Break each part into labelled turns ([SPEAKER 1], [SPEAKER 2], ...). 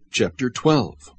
[SPEAKER 1] Chapter 12.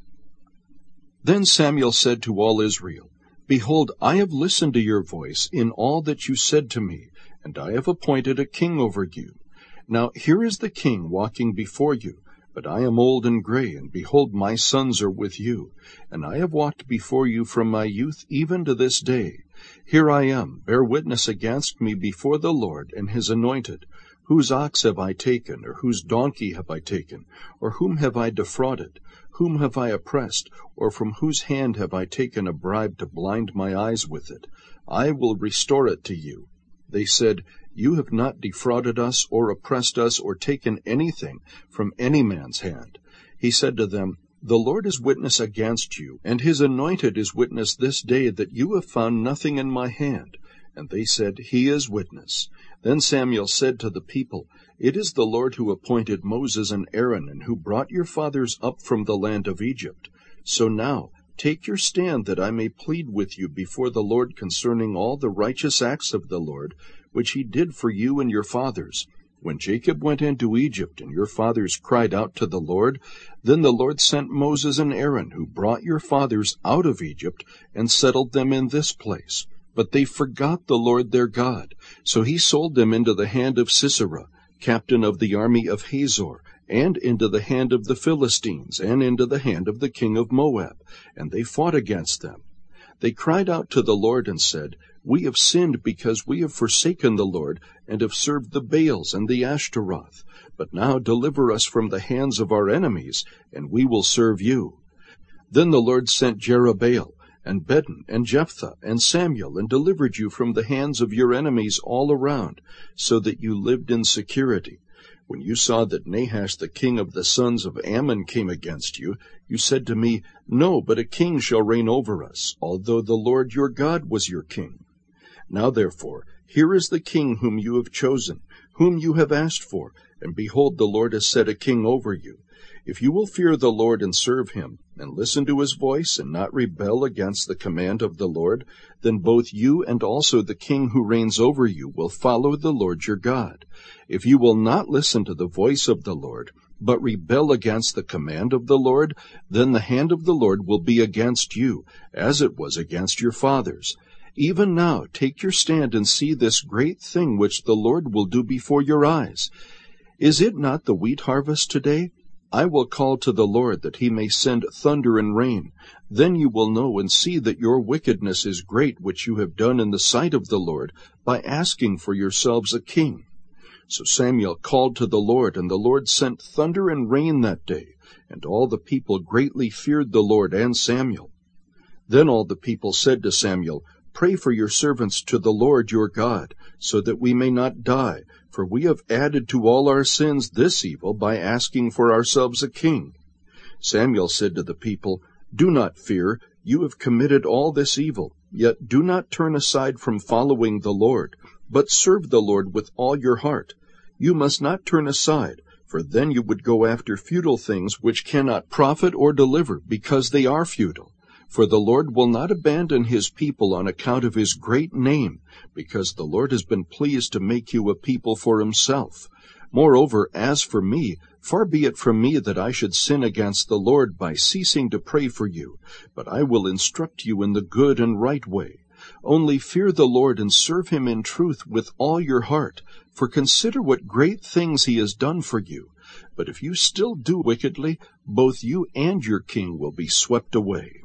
[SPEAKER 1] Then Samuel said to all Israel, Behold, I have listened to your voice in all that you said to me, and I have appointed a king over you. Now here is the king walking before you, but I am old and gray, and behold, my sons are with you. And I have walked before you from my youth even to this day. Here I am, bear witness against me before the Lord and his anointed. Whose ox have I taken, or whose donkey have I taken? Or whom have I defrauded? Whom have I oppressed? Or from whose hand have I taken a bribe to blind my eyes with it? I will restore it to you. They said, You have not defrauded us, or oppressed us, or taken anything from any man's hand. He said to them, The Lord is witness against you, and his anointed is witness this day that you have found nothing in my hand. And they said, He is witness. Then Samuel said to the people, It is the Lord who appointed Moses and Aaron, and who brought your fathers up from the land of Egypt. So now take your stand, that I may plead with you before the Lord concerning all the righteous acts of the Lord, which he did for you and your fathers. When Jacob went into Egypt, and your fathers cried out to the Lord, then the Lord sent Moses and Aaron, who brought your fathers out of Egypt, and settled them in this place. But they forgot the Lord their God. So he sold them into the hand of Sisera, captain of the army of Hazor, and into the hand of the Philistines, and into the hand of the king of Moab, and they fought against them. They cried out to the Lord and said, We have sinned because we have forsaken the Lord, and have served the Baals and the Ashtaroth. But now deliver us from the hands of our enemies, and we will serve you. Then the Lord sent Jerubbaal, and Bedan, and Jephthah, and Samuel, and delivered you from the hands of your enemies all around, so that you lived in security. When you saw that Nahash the king of the sons of Ammon came against you, you said to me, No, but a king shall reign over us, although the Lord your God was your king. Now therefore, here is the king whom you have chosen, whom you have asked for, and behold, the Lord has set a king over you. If you will fear the Lord and serve him, and listen to his voice, and not rebel against the command of the Lord, then both you and also the king who reigns over you will follow the Lord your God. If you will not listen to the voice of the Lord, but rebel against the command of the Lord, then the hand of the Lord will be against you, as it was against your fathers. Even now take your stand and see this great thing which the Lord will do before your eyes. Is it not the wheat harvest today? I will call to the Lord that he may send thunder and rain. Then you will know and see that your wickedness is great, which you have done in the sight of the Lord, by asking for yourselves a king. So Samuel called to the Lord, and the Lord sent thunder and rain that day, and all the people greatly feared the Lord and Samuel. Then all the people said to Samuel, Pray for your servants to the Lord your God, so that we may not die, for we have added to all our sins this evil by asking for ourselves a king. Samuel said to the people, Do not fear, you have committed all this evil, yet do not turn aside from following the Lord, but serve the Lord with all your heart. You must not turn aside, for then you would go after futile things which cannot profit or deliver, because they are futile. For the Lord will not abandon his people on account of his great name, because the Lord has been pleased to make you a people for himself. Moreover, as for me, far be it from me that I should sin against the Lord by ceasing to pray for you, but I will instruct you in the good and right way. Only fear the Lord and serve him in truth with all your heart, for consider what great things he has done for you. But if you still do wickedly, both you and your king will be swept away.